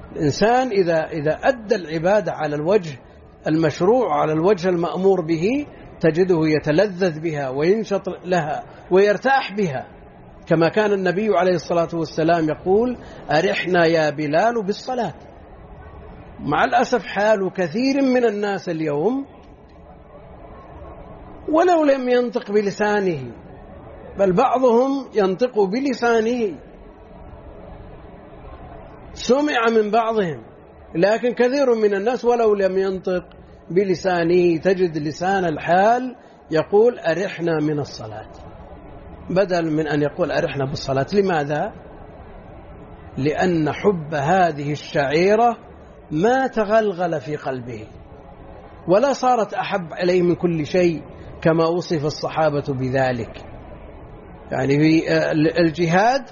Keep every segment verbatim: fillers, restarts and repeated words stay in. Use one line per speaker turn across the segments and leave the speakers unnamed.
الإنسان إذا إذا أدى العبادة على الوجه المشروع على الوجه المأمور به تجده يتلذذ بها وينشط لها ويرتاح بها، كما كان النبي عليه الصلاة والسلام يقول: أرحنا يا بلال بالصلاة. مع الأسف حال كثير من الناس اليوم ولو لم ينطق بلسانه، بل بعضهم ينطق بلسانه، سمع من بعضهم، لكن كثير من الناس ولو لم ينطق بلسانه تجد لسان الحال يقول: أرحنا من الصلاة، بدل من أن يقول أرحنا بالصلاة. لماذا؟ لأن حب هذه الشعيرة ما تغلغل في قلبه ولا صارت أحب عليه من كل شيء كما وصف الصحابة بذلك. يعني في الجهاد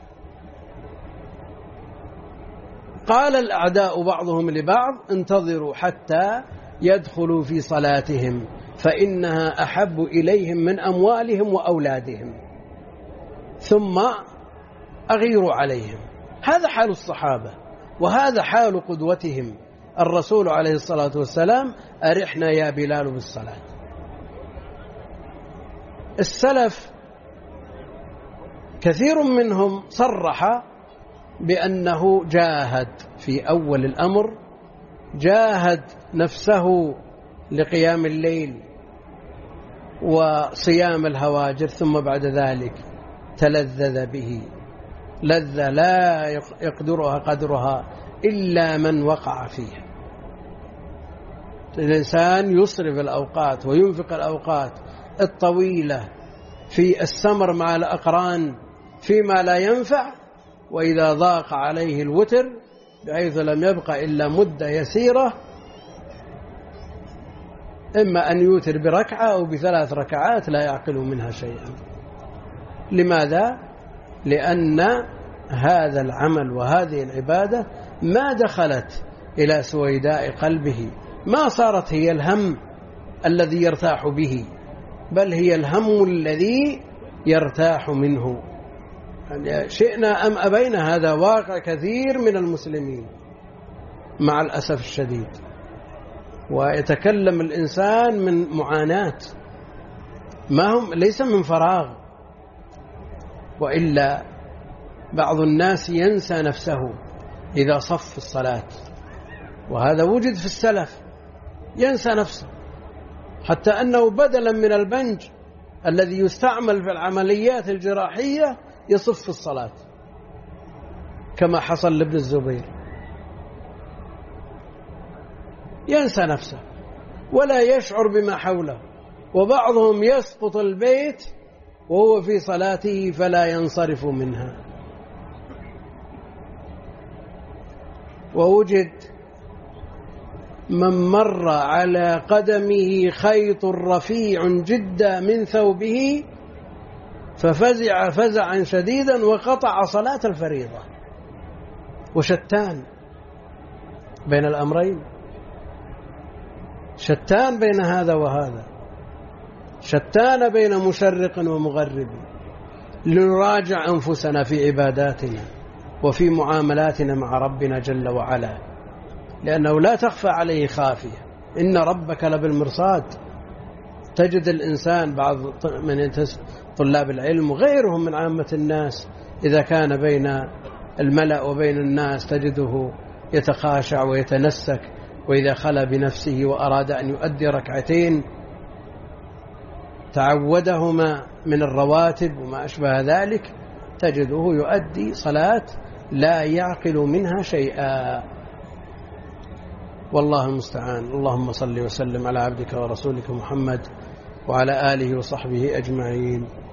قال الأعداء بعضهم لبعض: انتظروا حتى يدخلوا في صلاتهم فإنها أحب إليهم من أموالهم وأولادهم ثم أغيروا عليهم. هذا حال الصحابة وهذا حال قدوتهم الرسول عليه الصلاة والسلام: أرحنا يا بلال بالصلاة. السلف كثير منهم صرح بأنه جاهد في أول الأمر، جاهد نفسه لقيام الليل وصيام الهواجر، ثم بعد ذلك تلذذ به لذة لا يقدرها قدرها إلا من وقع فيها. الإنسان يصرف الأوقات وينفق الأوقات الطويلة في السمر مع الأقران فيما لا ينفع، وإذا ضاق عليه الوتر بحيث لم يبق إلا مدة يسيرة إما أن يوتر بركعة أو بثلاث ركعات لا يعقل منها شيئا. لماذا؟ لأن هذا العمل وهذه العبادة ما دخلت إلى سويداء قلبه، ما صارت هي الهم الذي يرتاح به، بل هي الهم الذي يرتاح منه. يعني شئنا أم أبينا هذا واقع كثير من المسلمين مع الأسف الشديد. ويتكلم الإنسان من معاناة، ما هم ليس من فراغ، وإلا بعض الناس ينسى نفسه إذا صف الصلاة، وهذا وجد في السلف، ينسى نفسه حتى أنه بدلا من البنج الذي يستعمل في العمليات الجراحية يصف في الصلاة كما حصل لابن الزبير، ينسى نفسه ولا يشعر بما حوله. وبعضهم يسقط البيت وهو في صلاته فلا ينصرف منها. ووجد من مر على قدمه خيط رفيع جدا من ثوبه ففزع فزعا شديدا وقطع صلاة الفريضة. وشتان بين الأمرين، شتان بين هذا وهذا، شتان بين مشرق ومغرب. لنراجع أنفسنا في عباداتنا وفي معاملاتنا مع ربنا جل وعلا، لأنه لا تخفى عليه خافية. إن ربك لبالمرصاد. تجد الإنسان بعض من طلاب العلم وغيرهم من عامة الناس إذا كان بين الملأ وبين الناس تجده يتخاشع ويتنسك، وإذا خلى بنفسه وأراد أن يؤدي ركعتين تعودهما من الرواتب وما أشبه ذلك تجده يؤدي صلاة لا يعقل منها شيئا. والله المستعان. اللهم صل وسلم على عبدك ورسولك محمد وعلى آله وصحبه أجمعين.